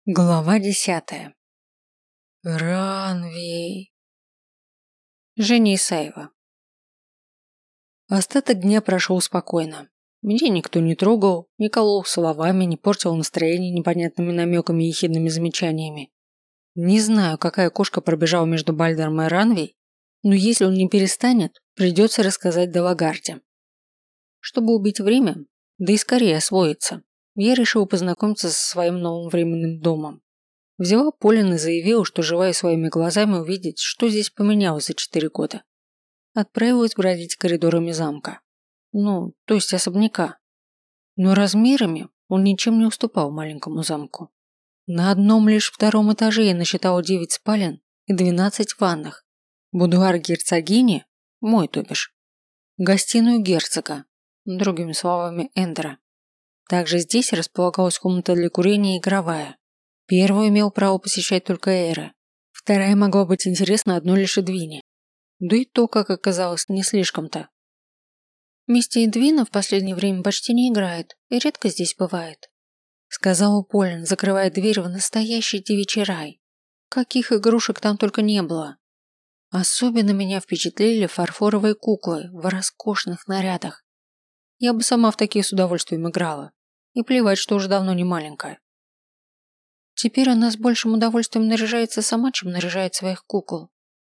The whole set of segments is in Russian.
Глава 10. Ранвей. Женя Исаева. Остаток дня прошел спокойно. Меня никто не трогал, не колол словами, не портил настроение непонятными намеками и ехидными замечаниями. Не знаю, какая кошка пробежала между Бальдером и Ранвей, но если он не перестанет, придется рассказать Далагарде. Чтобы убить время, да и скорее освоиться, я решил познакомиться со своим новым временным домом. Взяла Полин и заявила, что желаю своими глазами увидеть, что здесь поменялось за 4 года. Отправилась бродить коридорами замка. То есть особняка. Но размерами он ничем не уступал маленькому замку. На одном лишь втором этаже я насчитала 9 спален и 12 ванных. Будуар герцогини, мой то бишь. Гостиную герцога, другими словами Эндера. Также здесь располагалась комната для курения и игровая. Первую имел право посещать только Эйра. Вторая могла быть интересна одной лишь Эдвине. Да и то, как оказалось, не слишком-то. «Мисти Эдвина в последнее время почти не играет и редко здесь бывает», сказала Полин, закрывая дверь в настоящий девичий рай. Каких игрушек там только не было. Особенно меня впечатлили фарфоровые куклы в роскошных нарядах. Я бы сама в такие с удовольствием играла. И плевать, что уже давно не маленькая. Теперь она с большим удовольствием наряжается сама, чем наряжает своих кукол.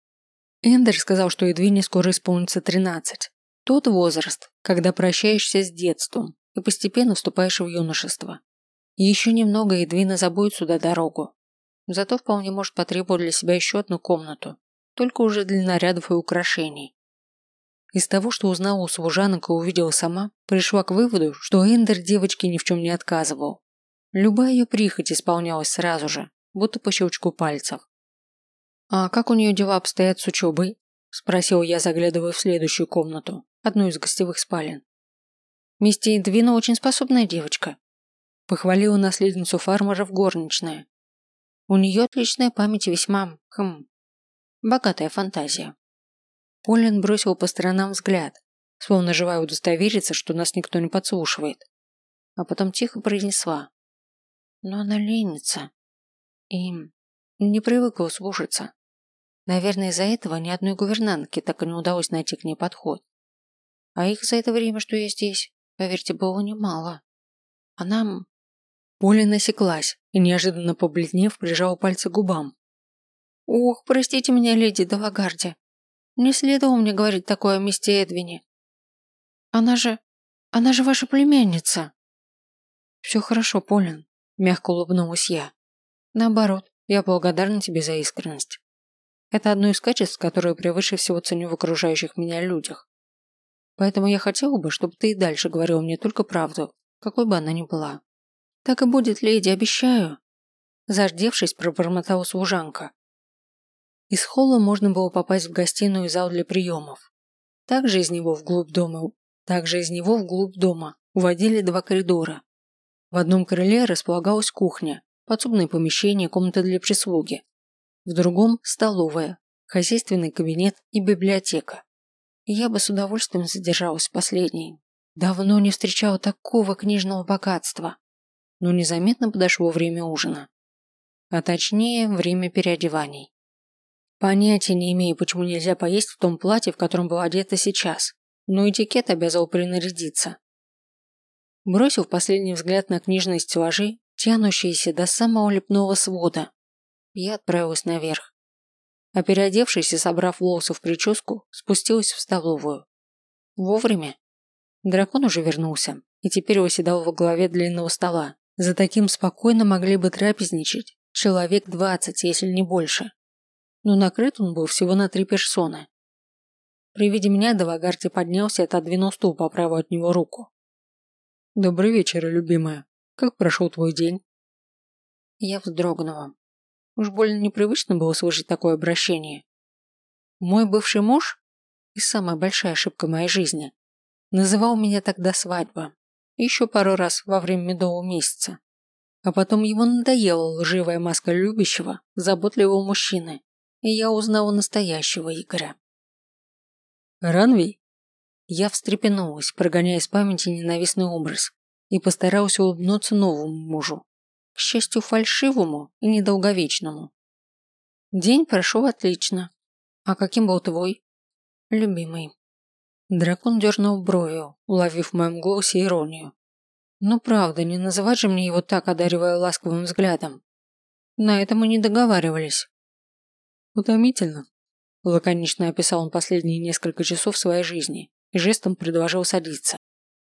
Эндер сказал, что Эдвине скоро исполнится 13. Тот возраст, когда прощаешься с детством и постепенно вступаешь в юношество. И еще немного Эдвина забудет сюда дорогу. Зато вполне может потребовать для себя еще одну комнату, только уже для нарядов и украшений. Из того, что узнала у служанок и увидела сама, пришла к выводу, что Эндер девочке ни в чем не отказывал. Любая ее прихоть исполнялась сразу же, будто по щелчку пальцев. «А как у нее дела обстоят с учебой?» – спросил я, заглядывая в следующую комнату, одну из гостевых спален. «Мисти Эдвина очень способная девочка», – похвалила наследницу фармера в горничная. «У нее отличная память и весьма, богатая фантазия». Полин бросил по сторонам взгляд, словно желая удостовериться, что нас никто не подслушивает. А потом тихо произнесла. «Но она ленится. И не привыкла слушаться. Наверное, из-за этого ни одной гувернантке так и не удалось найти к ней подход. А их за это время, что я здесь, поверьте, было немало. Она...» Полин осеклась и, неожиданно побледнев, прижала пальцы к губам. «Ох, простите меня, леди Далагарди. Не следовало мне говорить такое о мисте Эдвине. Она же ваша племянница». «Все хорошо, Полин», – мягко улыбнулась я. «Наоборот, я благодарна тебе за искренность. Это одно из качеств, которые превыше всего ценю в окружающих меня людях. Поэтому я хотела бы, чтобы ты и дальше говорила мне только правду, какой бы она ни была». «Так и будет, леди, обещаю», – зардевшись, пробормотала служанка. Из холла можно было попасть в гостиную и зал для приемов. Также из него вглубь дома уводили 2 коридора. В одном крыле располагалась кухня, подсобное помещение, комната для прислуги. В другом – столовая, хозяйственный кабинет и библиотека. И я бы с удовольствием задержалась в последней. Давно не встречала такого книжного богатства. Но незаметно подошло время ужина. А точнее, время переодеваний. Понятия не имею, почему нельзя поесть в том платье, в котором была одета сейчас, но этикет обязал принарядиться. Бросив последний взгляд на книжные стеллажи, тянущиеся до самого лепного свода, я отправилась наверх. А переодевшись и собрав волосы в прическу, спустилась в столовую. Вовремя. Дракон уже вернулся и теперь восседал во главе длинного стола. За таким спокойно могли бы трапезничать человек 20, если не больше. Но накрыт он был всего на 3 персоны. При виде меня Далагарди поднялся и отодвинул стул по правую от него руку. «Добрый вечер, любимая. Как прошел твой день?» Я вздрогнула. Уж больно непривычно было слышать такое обращение. Мой бывший муж, и самая большая ошибка моей жизни, называл меня тогда свадьба. Еще пару раз во время медового месяца. А потом ему надоела лживая маска любящего, заботливого мужчины. И я узнала настоящего Игоря. «Ранвей?» Я встрепенулась, прогоняя из памяти ненавистный образ, и постаралась улыбнуться новому мужу. к счастью, фальшивому и недолговечному. День прошел отлично. А каким был твой? Любимый. Дракон дернул бровью, уловив в моем голосе иронию. Ну правда, не называть же мне его так, одаривая ласковым взглядом. На это мы не договаривались. Утомительно. Лаконично описал он последние несколько часов своей жизни и жестом предложил садиться.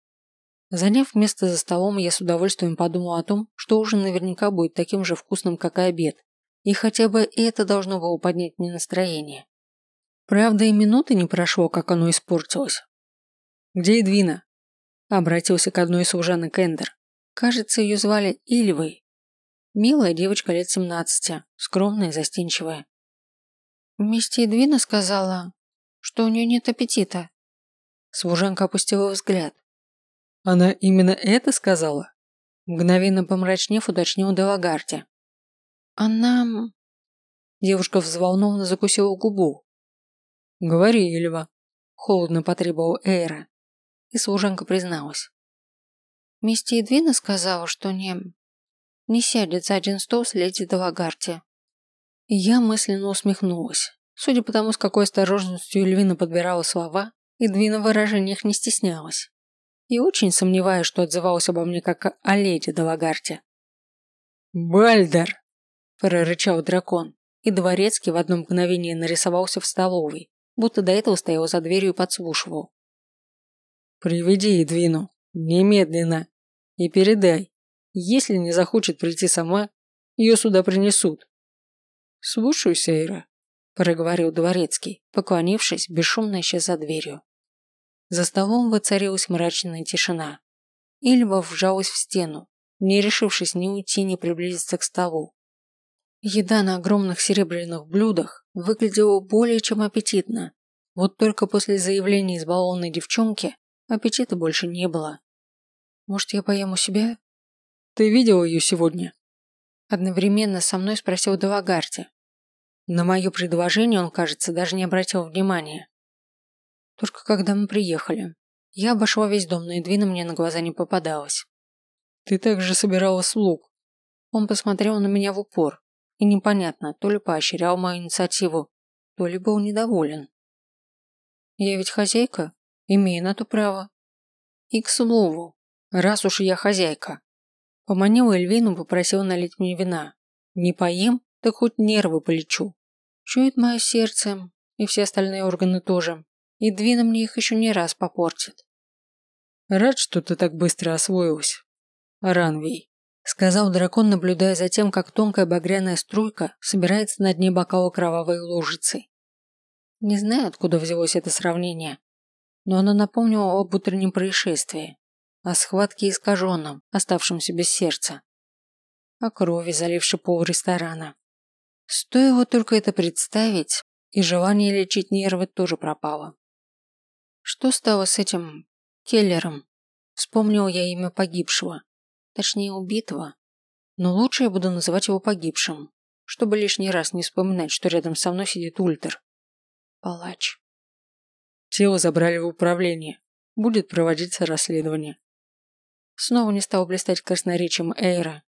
Заняв место за столом, я с удовольствием подумал о том, что ужин наверняка будет таким же вкусным, как и обед, и хотя бы это должно было поднять мне настроение. Правда, и минуты не прошло, как оно испортилось. «Где Эдвина?» Обратился к одной из служанок Эндер. Кажется, ее звали Ильвой. Милая девочка лет 17, скромная и застенчивая. Вместе Эдвина сказала, что у нее нет аппетита. Служанка опустила взгляд. Она именно это сказала? Мгновенно помрачнев, уточнил Делагарди. Она... Девушка взволнованно закусила губу. Говори, Ильва. Холодно потребовал Эйра. И служанка призналась. Мисти Эдвина сказала, что не сядет за один стол с леди Делагарди. И я мысленно усмехнулась. Судя по тому, с какой осторожностью Эльвина подбирала слова, Эдвина в выражениях не стеснялась. И очень сомневаюсь, что отзывалась обо мне как о леди Делагарди. «Бальдер!» – прорычал дракон, и дворецкий в одно мгновение нарисовался в столовой, будто до этого стоял за дверью и подслушивал. «Приведи Эдвину, немедленно, и передай, если не захочет прийти сама, ее сюда принесут». «Слушаюсь, Эйра», – проговорил дворецкий, поклонившись, бесшумно исчез за дверью. За столом воцарилась мрачная тишина. Ильва вжалась в стену, не решившись ни уйти, ни приблизиться к столу. Еда на огромных серебряных блюдах выглядела более чем аппетитно. Вот только после заявления избалованной девчонки аппетита больше не было. «Может, я поем у себя?» «Ты видела ее сегодня?» Одновременно со мной спросил Делагарди. На мое предложение он, кажется, даже не обратил внимания. Только когда мы приехали. Я обошла весь дом, но Эдвина мне на глаза не попадалась. «Ты также собирала слуг?» Он посмотрел на меня в упор. И непонятно, то ли поощрял мою инициативу, то ли был недоволен. «Я ведь хозяйка, имею на то право. И к слову, раз уж я хозяйка». Поманила Эльвину, попросила налить мне вина. Не поем, так хоть нервы полечу. Чует мое сердце, и все остальные органы тоже. И Эдвина мне их еще не раз попортит. «Рад, что ты так быстро освоилась, Ранвей», — сказал дракон, наблюдая за тем, как тонкая багряная струйка собирается на дне бокала кровавой лужицей. Не знаю, откуда взялось это сравнение, но оно напомнило об утреннем происшествии, о схватке искаженном, оставшемся без сердца, о крови, залившей пол ресторана. Стоило только это представить, и желание лечить нервы тоже пропало. Что стало с этим Келлером? Вспомнил я имя погибшего, точнее убитого, но лучше я буду называть его погибшим, чтобы лишний раз не вспоминать, что рядом со мной сидит Ультер. Палач. Тело забрали в управление. Будет проводиться расследование. Снова не стал блистать красноречием Эйра.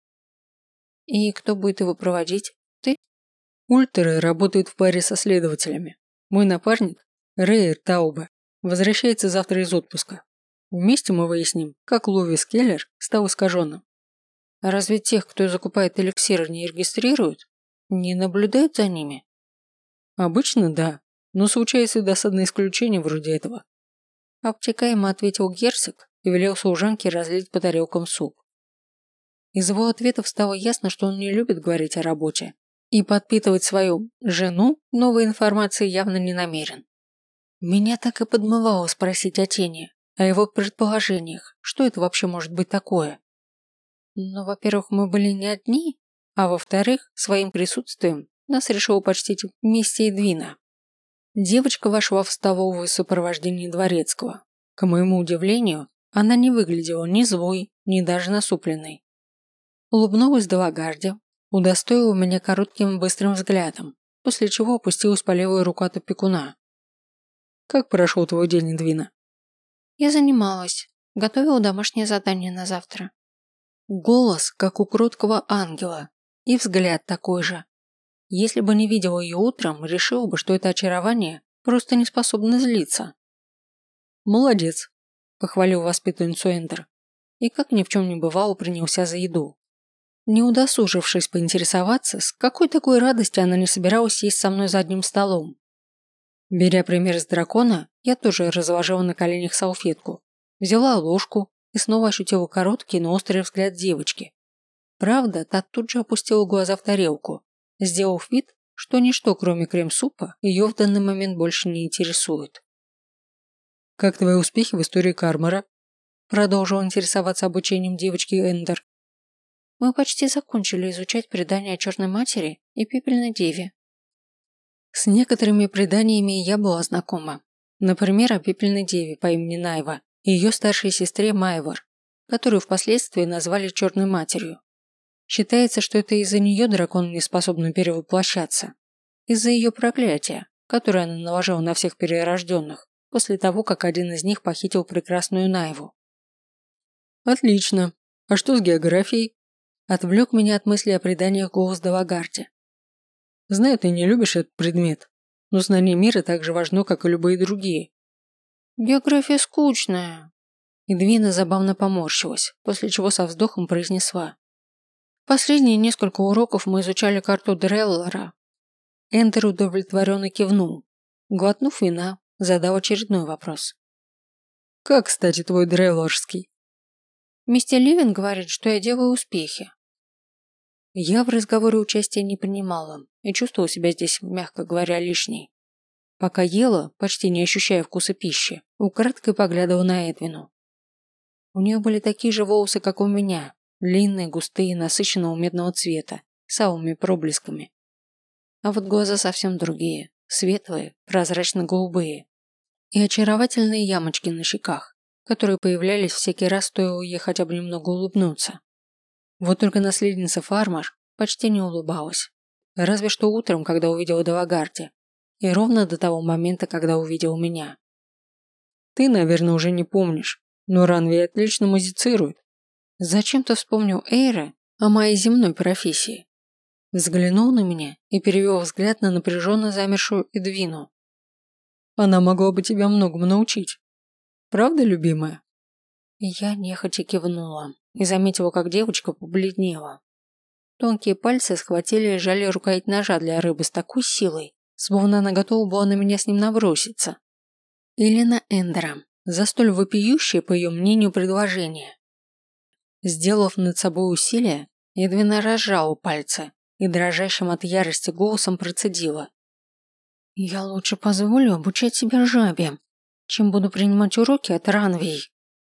И кто будет его проводить? Ты? Ультеры работают в паре со следователями. Мой напарник, Рейер Таубе, возвращается завтра из отпуска. Вместе мы выясним, как Ловис Келлер стал искаженным. А разве тех, кто закупает эликсиры, не регистрируют? Не наблюдают за ними? Обычно да, но случается и досадное исключение вроде этого. Обтекаемо ответил герцог и велел служанке разлить по тарелкам суп. Из его ответов стало ясно, что он не любит говорить о работе и подпитывать свою жену новой информацией явно не намерен. Меня так и подмывало спросить о тени, о его предположениях, что это вообще может быть такое. Но, во-первых, мы были не одни, а во-вторых, своим присутствием нас решила почтить миссия Эдвина. Девочка вошла в столовую в сопровождении дворецкого. К моему удивлению, она не выглядела ни злой, ни даже насупленной. Улыбнулась Делагарди, удостоила меня коротким быстрым взглядом, после чего опустилась по левую руку от опекуна. «Как прошел твой день, Эдвина?» «Я занималась. Готовила домашнее задание на завтра». Голос, как у кроткого ангела, и взгляд такой же. Если бы не видел ее утром, решил бы, что это очарование просто не способно злиться. «Молодец», – похвалил воспитанницу Эндер, и как ни в чем не бывало принялся за еду. Не удосужившись поинтересоваться, с какой такой радости она не собиралась есть со мной за одним столом. Беря пример с дракона, я тоже разложила на коленях салфетку, взяла ложку и снова ощутила короткий, но острый взгляд девочки. Правда, та тут же опустила глаза в тарелку, сделав вид, что ничто, кроме крем-супа, ее в данный момент больше не интересует. «Как твои успехи в истории Кармара?» Продолжил интересоваться обучением девочки Эндер. «Мы почти закончили изучать предания о Черной Матери и Пепельной Деве». С некоторыми преданиями я была знакома. Например, о Пепельной Деве по имени Найва и ее старшей сестре Майвор, которую впоследствии назвали Черной Матерью. Считается, что это из-за нее дракон не способен перевоплощаться. Из-за ее проклятия, которое она наложила на всех перерожденных, после того, как один из них похитил прекрасную Найву. «Отлично. А что с географией?» Отвлек меня от мысли о преданиях голос Далагарди. «Знаю, ты не любишь этот предмет, но знание мира так же важно, как и любые другие». «География скучная». Эдвина забавно поморщилась, после чего со вздохом произнесла. «Последние несколько уроков мы изучали карту Дреллара». Эндер удовлетворенно кивнул. Глотнув вина, задал очередной вопрос. «Как, кстати, твой дрелларский?» «Мистер Ливен говорит, что я делаю успехи». Я в разговоре участия не принимала и чувствовала себя здесь, мягко говоря, лишней. Пока ела, почти не ощущая вкуса пищи, украдкой поглядывала на Эдвину. У нее были такие же волосы, как у меня, длинные, густые, насыщенного медного цвета, с алыми проблесками. А вот глаза совсем другие, светлые, прозрачно-голубые. И очаровательные ямочки на щеках, которые появлялись всякий раз, стоило ей хотя бы немного улыбнуться. Вот только наследница Фармар почти не улыбалась. Разве что утром, когда увидела Далагарди, и ровно до того момента, когда увидела меня. «Ты, наверное, уже не помнишь, но Ранвей отлично музицирует». Зачем-то вспомнил Эйра о моей земной профессии. Взглянул на меня и перевел взгляд на напряженно замершую Эдвину. «Она могла бы тебя многому научить. Правда, любимая?» Я нехотя кивнула и заметила, как девочка побледнела. Тонкие пальцы схватили и сжали рукоять ножа для рыбы с такой силой, словно она готова была на меня с ним наброситься. Или на Эндера, за столь вопиющее, по ее мнению, предложение. Сделав над собой усилие, Эдвина разжала пальцы и дрожащим от ярости голосом процедила. «Я лучше позволю обучать себя жабе, чем буду принимать уроки от Ранвей».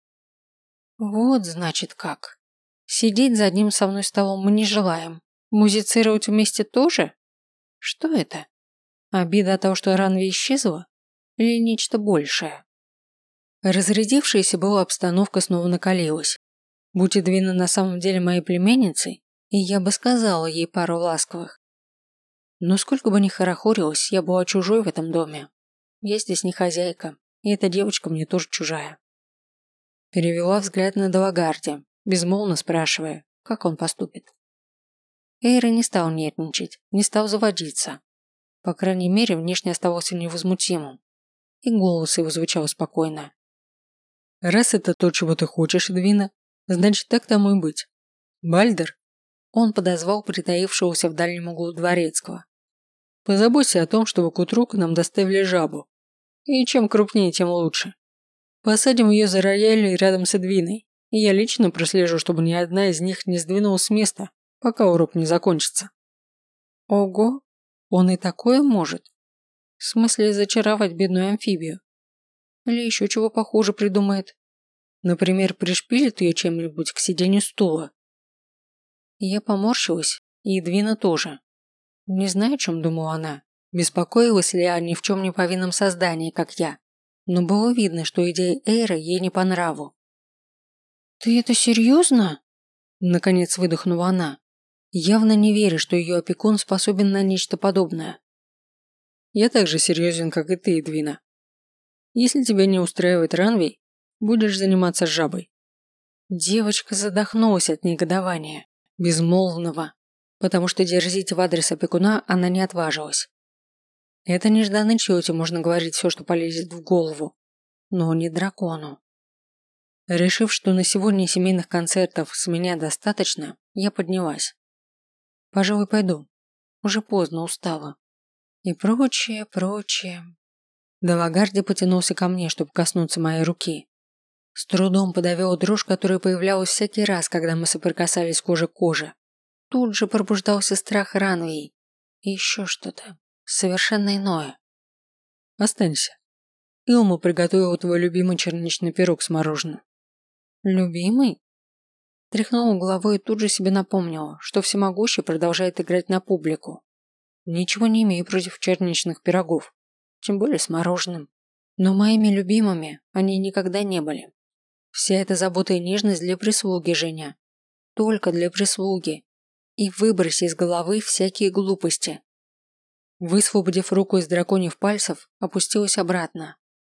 Вот значит как. Сидеть за одним со мной столом мы не желаем. Музицировать вместе тоже? Что это? Обида от того, что Ранви исчезла? Или нечто большее? Разрядившаяся была обстановка снова накалилась. Будь Эдвина на самом деле моей племянницей, и я бы сказала ей пару ласковых. Но сколько бы ни хорохорилась, я была чужой в этом доме. Я здесь не хозяйка, и эта девочка мне тоже чужая. Перевела взгляд на Далагарди, безмолвно спрашивая, как он поступит. Эйра не стал нервничать, не стал заводиться. По крайней мере, внешне оставался невозмутимым. И голос его звучал спокойно. «Раз это то, чего ты хочешь, Эдвина, значит, так тому и быть. Бальдер?» Он подозвал притаившегося в дальнем углу дворецкого. «Позаботься о том, чтобы к утру к нам доставили жабу. И чем крупнее, тем лучше. Посадим ее за рояль рядом с Эдвиной, и я лично прослежу, чтобы ни одна из них не сдвинулась с места, пока урок не закончится». Ого, он и такое может? В смысле зачаровать бедную амфибию? Или еще чего похуже придумает? Например, пришпилит ее чем-нибудь к сиденью стула. Я поморщилась, и Эдвина тоже. Не знаю, о чем думала она, беспокоилась ли о ни в чем не повинном создании, как я. Но было видно, что идея Эйра ей не по нраву. «Ты это серьезно?» Наконец выдохнула она, явно не веря, что ее опекун способен на нечто подобное. «Я так же серьезен, как и ты, Эдвина. Если тебя не устраивает Ранвей, будешь заниматься жабой». Девочка задохнулась от негодования, безмолвного, потому что дерзить в адрес опекуна она не отважилась. Это нежданной тете можно говорить все, что полезет в голову, но не дракону. Решив, что на сегодня семейных концертов с меня достаточно, я поднялась. Пожалуй, пойду. Уже поздно, устала. И прочее, прочее. Далагарди потянулся ко мне, чтобы коснуться моей руки. С трудом подавила дрожь, которая появлялась всякий раз, когда мы соприкасались кожа к коже. Тут же пробуждался страх Ранвии. И еще что-то. Совершенно иное. Останься. Илма приготовила твой любимый черничный пирог с мороженым. Любимый? Тряхнула головой и тут же себе напомнила, что всемогущий продолжает играть на публику. Ничего не имею против черничных пирогов, тем более с мороженым. Но моими любимыми они никогда не были. Вся эта забота и нежность для прислуги, Женя. Только для прислуги. И выброси из головы всякие глупости. Высвободив руку из драконьих пальцев, опустилась обратно.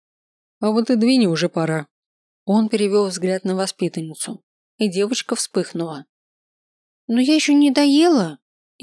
А вот и двини уже пора. Он перевел взгляд на воспитанницу, и девочка вспыхнула. Но я еще не доела.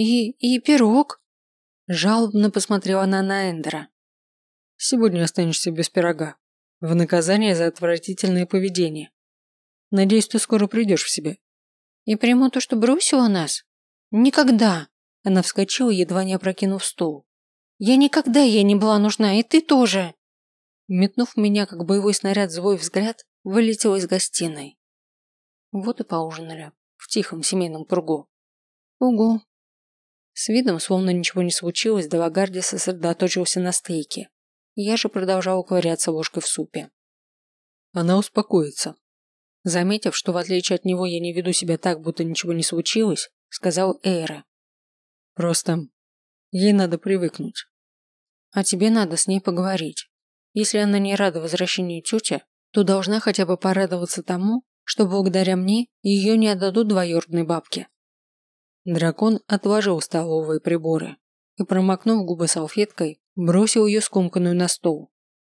И пирог. Жалобно посмотрела она на Эндера. Сегодня останешься без пирога. В наказание за отвратительное поведение. Надеюсь, ты скоро придешь в себя. И приму то, что бросила нас? Никогда. Она вскочила, едва не опрокинув стул. Я никогда ей не была нужна, и ты тоже. Метнув в меня, как боевой снаряд, злой взгляд, вылетела из гостиной. Вот и поужинали. В тихом семейном кругу. Угу. С видом, словно ничего не случилось, Далагарди сосредоточился на стейке. Я же продолжала ковыряться ложкой в супе. Она успокоится. Заметив, что в отличие от него я не веду себя так, будто ничего не случилось, сказал Эйра. Просто ей надо привыкнуть. А тебе надо с ней поговорить. Если она не рада возвращению тети, то должна хотя бы порадоваться тому, что благодаря мне ее не отдадут двоюродной бабке. Дракон отложил столовые приборы и, промокнув губы салфеткой, бросил ее скомканную на стол.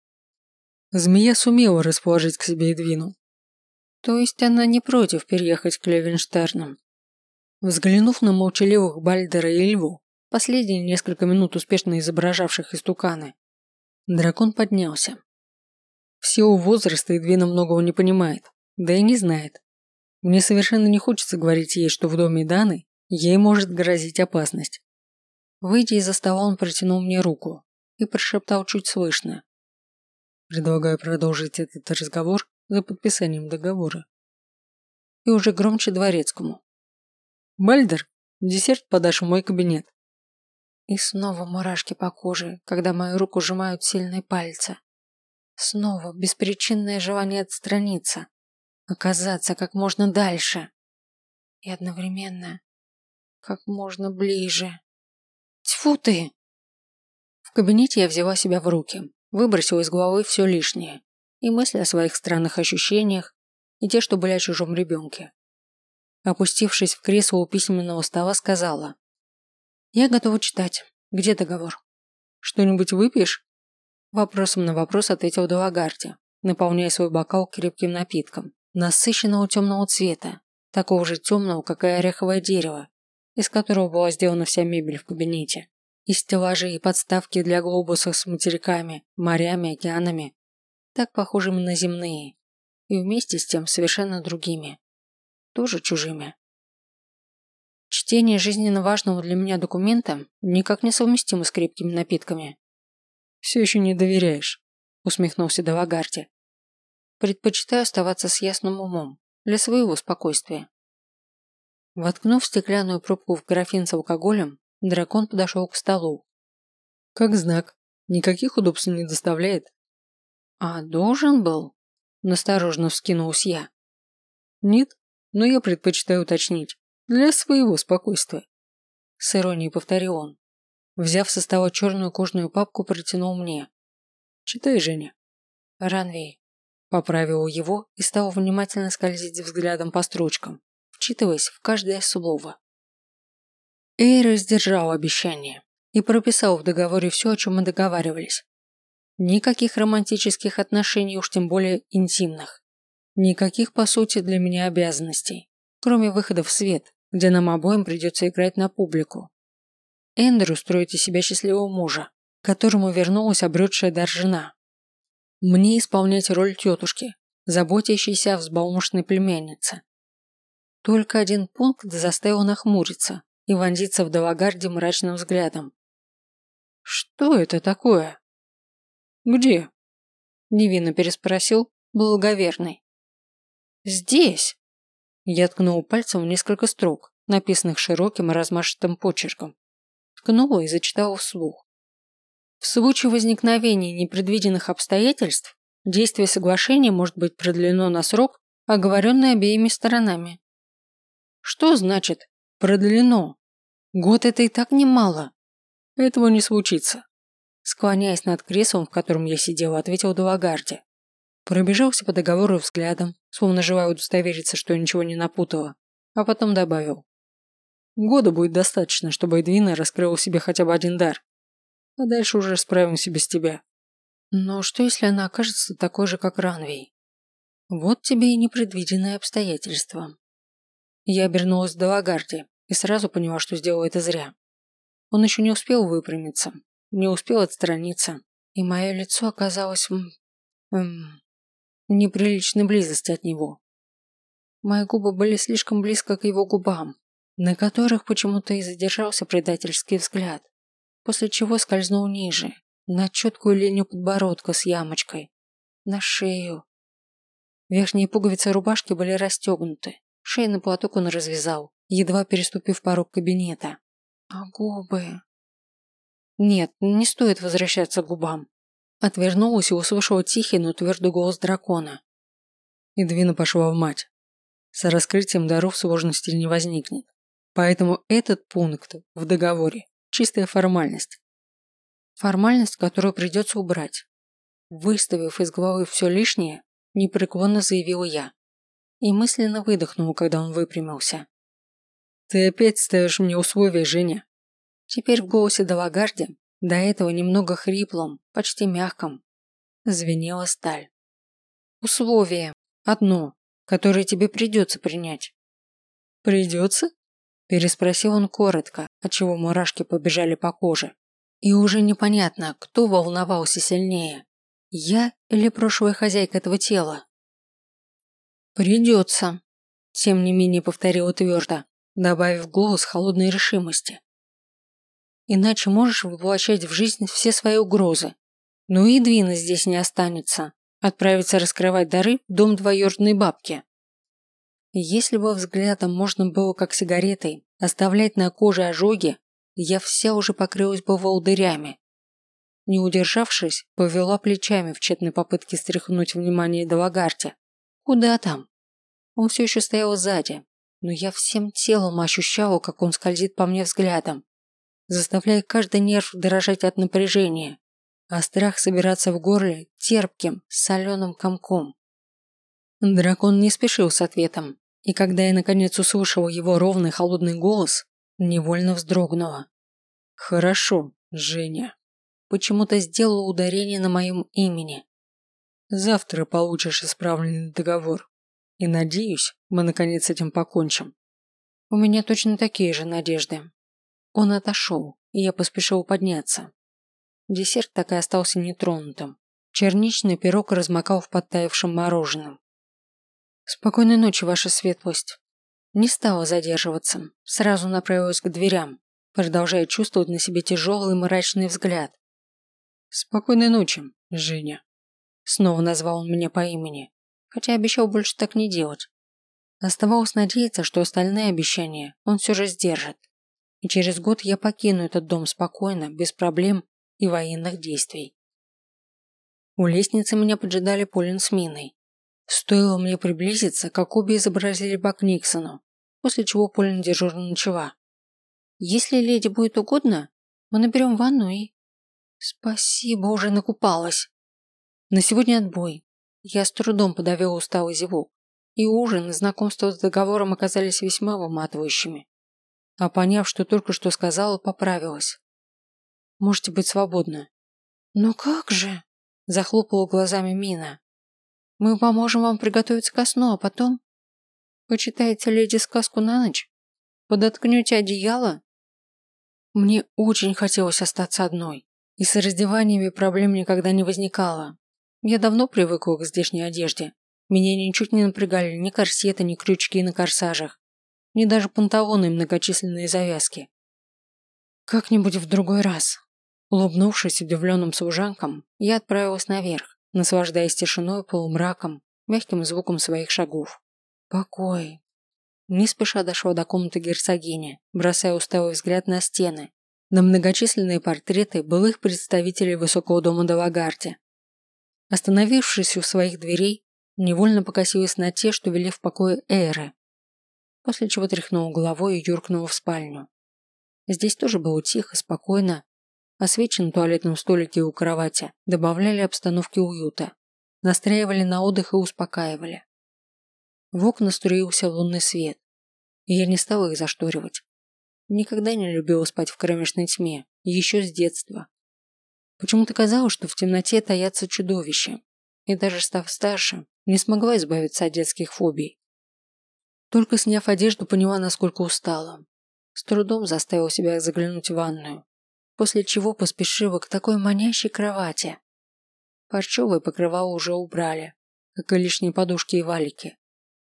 Змея сумела расположить к себе Эдвину. То есть она не против переехать к Левенштернам. Взглянув на молчаливых Бальдера и Ильву, последние несколько минут успешно изображавших истуканы, дракон поднялся. В силу возраста Эдвина многого не понимает, да и не знает. Мне совершенно не хочется говорить ей, что в доме Даны ей может грозить опасность. Выйдя из-за стола, он протянул мне руку и прошептал чуть слышно. Предлагаю продолжить этот разговор за подписанием договора. И уже громче дворецкому. Бальдер, десерт подашь в мой кабинет. И снова мурашки по коже, когда мою руку сжимают сильные пальцы. Снова беспричинное желание отстраниться, оказаться как можно дальше. И одновременно как можно ближе. Тьфу ты! В кабинете я взяла себя в руки, выбросила из головы все лишнее. И мысли о своих странных ощущениях, и те, что были о чужом ребенке. Опустившись в кресло у письменного стола, сказала. Я готова читать. Где договор? Что-нибудь выпьешь? Вопросом на вопрос ответил Далагарди, наполняя свой бокал крепким напитком, насыщенного темного цвета, такого же темного, как и ореховое дерево, из которого была сделана вся мебель в кабинете. И стеллажи, и подставки для глобусов с материками, морями, океанами, так похожими на земные, и вместе с тем совершенно другими, тоже чужими. Чтение жизненно важного для меня документа никак не совместимо с крепкими напитками. «Все еще не доверяешь», – усмехнулся Далагарди. «Предпочитаю оставаться с ясным умом, для своего спокойствия». Воткнув стеклянную пробку в графин с алкоголем, дракон подошел к столу. «Как знак, никаких удобств не доставляет». «А должен был?» – настороженно вскинулась я. «Нет, но я предпочитаю уточнить. Для своего спокойствия», – с иронией повторил он. Взяв со стола черную кожаную папку, протянул мне. «Читай, Женя». «Ранвей», – поправил его и стал внимательно скользить взглядом по строчкам, вчитываясь в каждое слово. Эйра сдержал обещание и прописал в договоре все, о чем мы договаривались. Никаких романтических отношений, уж тем более интимных. Никаких, по сути, для меня обязанностей, кроме выхода в свет, где нам обоим придется играть на публику. Эндрю строит из себя счастливого мужа, к которому вернулась обретшая дар жена. Мне исполнять роль тетушки, заботящейся о взбалмошной племяннице. Только один пункт заставил нахмуриться и вонзиться в Далагарде мрачным взглядом. «Что это такое?» «Где?» – невинно переспросил благоверный. «Здесь!» Я ткнул пальцем в несколько строк, написанных широким и размашистым почерком. Ткнула и зачитала вслух. В случае возникновения непредвиденных обстоятельств действие соглашения может быть продлено на срок, оговоренный обеими сторонами. Что значит «продлено»? Год это и так немало. Этого не случится. Склоняясь над креслом, в котором я сидела, ответил Далагарди. Пробежался по договору взглядом, словно желая удостовериться, что я ничего не напутала, а потом добавил. Года будет достаточно, чтобы Эдвина раскрыла в себе хотя бы один дар. А дальше уже справимся без тебя. Но что, если она окажется такой же, как Ранвей? Вот тебе и непредвиденные обстоятельства. Я обернулась к Далагарди и сразу поняла, что сделала это зря. Он еще не успел выпрямиться, не успел отстраниться, и мое лицо оказалось неприличной близости от него. Мои губы были слишком близко к его губам, на которых почему-то и задержался предательский взгляд, после чего скользнул ниже, на четкую линию подбородка с ямочкой, на шею. Верхние пуговицы рубашки были расстегнуты, шейный платок он развязал, едва переступив порог кабинета. А губы... Нет, не стоит возвращаться к губам. Отвернулась и услышала тихий, но твердый голос дракона. Эдвина пошла в мать. С раскрытием даров сложностей не возникнет. Поэтому этот пункт в договоре – чистая формальность. Формальность, которую придется убрать. Выставив из головы все лишнее, непреклонно заявила я. И мысленно выдохнула, когда он выпрямился. «Ты опять ставишь мне условия, Женя». Теперь в голосе Далагарди, до этого немного хриплом, почти мягком, звенела сталь. «Условие. Одно, которое тебе придется принять». «Придется?» – переспросил он коротко, отчего мурашки побежали по коже. И уже непонятно, кто волновался сильнее, я или прошлая хозяйка этого тела. «Придется», – тем не менее повторила твердо, добавив голос холодной решимости. «Иначе можешь воплощать в жизнь все свои угрозы. Но и Эдвина здесь не останется, отправиться раскрывать дары в дом двоюродной бабки». Если бы взглядом можно было, как сигаретой, оставлять на коже ожоги, я вся уже покрылась бы волдырями. Не удержавшись, повела плечами в тщетной попытке стряхнуть внимание Далагарди. Куда там? Он все еще стоял сзади, но я всем телом ощущала, как он скользит по мне взглядом, заставляя каждый нерв дрожать от напряжения, а страх собираться в горле терпким, соленым комком. Дракон не спешил с ответом, и когда я наконец услышала его ровный холодный голос, невольно вздрогнула. «Хорошо, Женя». Почему-то сделала ударение на моем имени. «Завтра получишь исправленный договор. И надеюсь, мы наконец с этим покончим». У меня точно такие же надежды. Он отошел, и я поспешил подняться. Десерт так и остался нетронутым. Черничный пирог размокал в подтаявшем мороженом. «Спокойной ночи, ваша светлость». Не стала задерживаться, сразу направилась к дверям, продолжая чувствовать на себе тяжелый мрачный взгляд. «Спокойной ночи, Женя». Снова назвал он меня по имени, хотя обещал больше так не делать. Оставалось надеяться, что остальные обещания он все же сдержит. И через год я покину этот дом спокойно, без проблем и военных действий. У лестницы меня поджидали Полин с Миной. Стоило мне приблизиться, как обе изобразили по Никсону, после чего Полин дежурно начала. «Если леди будет угодно, мы наберем ванну и...» «Спасибо, уже накупалась». На сегодня отбой. Я с трудом подавила усталый зевок. И ужин, и знакомство с договором оказались весьма выматывающими. А поняв, что только что сказала, поправилась. «Можете быть свободны». «Но как же?» – захлопала глазами Мина. Мы поможем вам приготовиться ко сну, а потом... Почитаете леди сказку на ночь? Подоткнете одеяло? Мне очень хотелось остаться одной, и с раздеваниями проблем никогда не возникало. Я давно привыкла к здешней одежде. Меня ничуть не напрягали ни корсеты, ни крючки на корсажах, ни даже панталоны и многочисленные завязки. Как-нибудь в другой раз. Улыбнувшись удивленным служанкам, я отправилась наверх, наслаждаясь тишиной, полумраком, мягким звуком своих шагов. Покой. Не спеша дошла до комнаты герцогини, бросая усталый взгляд на стены, на многочисленные портреты былых представителей высокого дома де Лагарди. Остановившись у своих дверей, невольно покосилась на те, что вели в покое Эйры, после чего тряхнула головой и юркнула в спальню. Здесь тоже было тихо, спокойно, а свечи на туалетном столике у кровати добавляли обстановке уюта, настраивали на отдых и успокаивали. В окна струился лунный свет, и я не стала их зашторивать. Никогда не любила спать в кромешной тьме, еще с детства. Почему-то казалось, что в темноте таятся чудовища, и даже став старше, не смогла избавиться от детских фобий. Только сняв одежду, поняла, насколько устала. С трудом заставила себя заглянуть в ванную, после чего поспешила к такой манящей кровати. Парчевое покрывало уже убрали, как и лишние подушки и валики.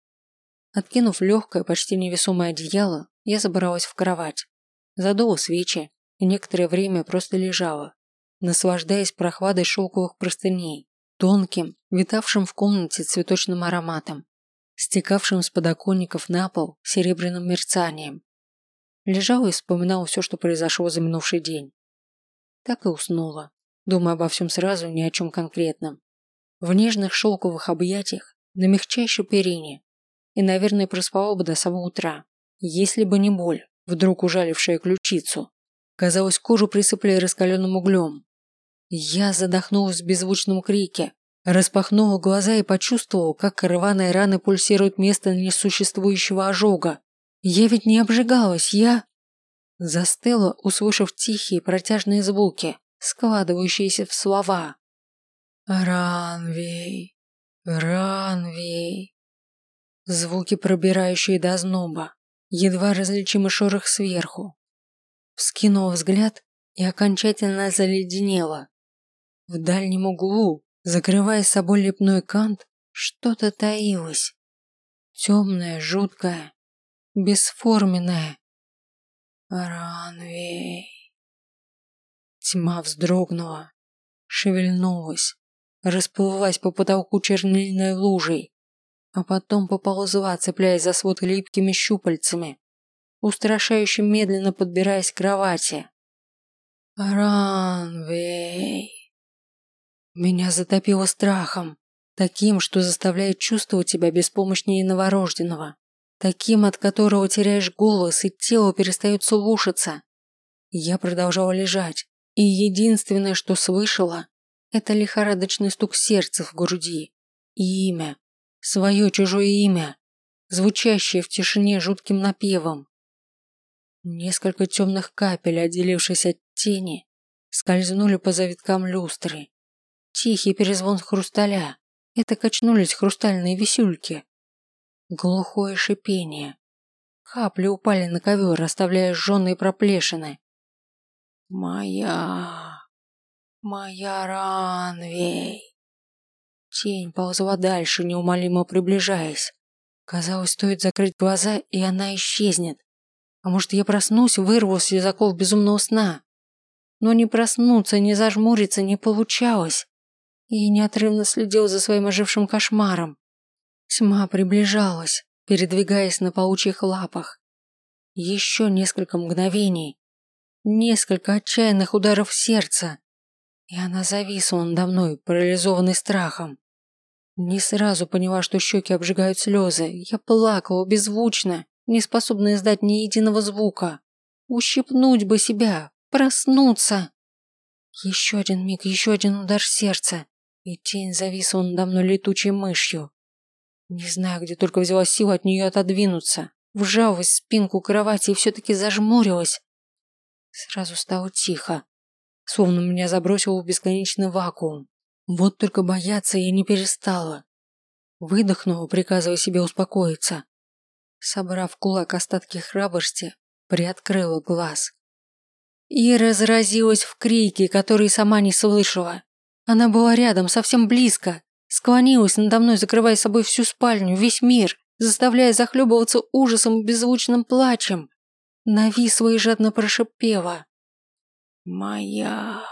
Откинув легкое, почти невесомое одеяло, я забралась в кровать, задула свечи и некоторое время просто лежала, наслаждаясь прохладой шелковых простыней, тонким, витавшим в комнате цветочным ароматом, стекавшим с подоконников на пол серебряным мерцанием. Лежала и вспоминала все, что произошло за минувший день. Так и уснула, думая обо всем сразу, ни о чем конкретном. В нежных шелковых объятиях, на мягчайшей перине, и, наверное, проспала бы до самого утра, если бы не боль, вдруг ужалившая ключицу. Казалось, кожу присыпали раскаленным углем. Я задохнулась в беззвучном крике, распахнула глаза и почувствовала, как рваные раны пульсируют место несуществующего ожога. Я ведь не обжигалась, я... Застыла, услышав тихие протяжные звуки, складывающиеся в слова. «Ранвей, Ранвей». Звуки, пробирающие до озноба, едва различимый шорох сверху. Вскинула взгляд и окончательно заледенела. В дальнем углу, закрывая собой лепной кант, что-то таилось. Темное, жуткое, бесформенное. Ранвей. Тьма вздрогнула, шевельнулась, расплылась по потолку чернильной лужей, а потом поползла, цепляясь за свод липкими щупальцами, устрашающе медленно подбираясь к кровати. Ранвей. Меня затопило страхом, таким, что заставляет чувствовать себя беспомощнее новорожденного, таким, от которого теряешь голос и тело перестает слушаться. Я продолжала лежать, и единственное, что слышала, это лихорадочный стук сердца в груди и имя. Свое чужое имя, звучащее в тишине жутким напевом. Несколько темных капель, отделившись от тени, скользнули по завиткам люстры. Тихий перезвон хрусталя. Это качнулись хрустальные висюльки. Глухое шипение. Капли упали на ковер, оставляя сжженные проплешины. Моя Ранвей. Тень ползла дальше, неумолимо приближаясь. Казалось, стоит закрыть глаза, и она исчезнет. А может, я проснусь, вырвусь из оков безумного сна. Но не проснуться, не зажмуриться не получалось. И неотрывно следил за своим ожившим кошмаром. Тьма приближалась, передвигаясь на паучьих лапах. Еще несколько мгновений. Несколько отчаянных ударов сердца. И она зависла надо мной, парализованной страхом. Не сразу поняла, что щеки обжигают слезы. Я плакала беззвучно, не способная издать ни единого звука. Ущипнуть бы себя, проснуться. Еще один миг, еще один удар сердца, и тень зависла надо мной летучей мышью. Не знаю, где только взяла силу от нее отодвинуться. Вжалась в спинку кровати и все-таки зажмурилась. Сразу стало тихо, словно меня забросило в бесконечный вакуум. Вот только бояться я не перестала. Выдохнула, приказывая себе успокоиться. Собрав в кулак остатки храбрости, приоткрыла глаз. И разразилась в крике, который сама не слышала. Она была рядом, совсем близко. Склонилась надо мной, закрывая собой всю спальню, весь мир, заставляя захлебываться ужасом и беззвучным плачем. Нависла и жадно прошипела. «Моя...»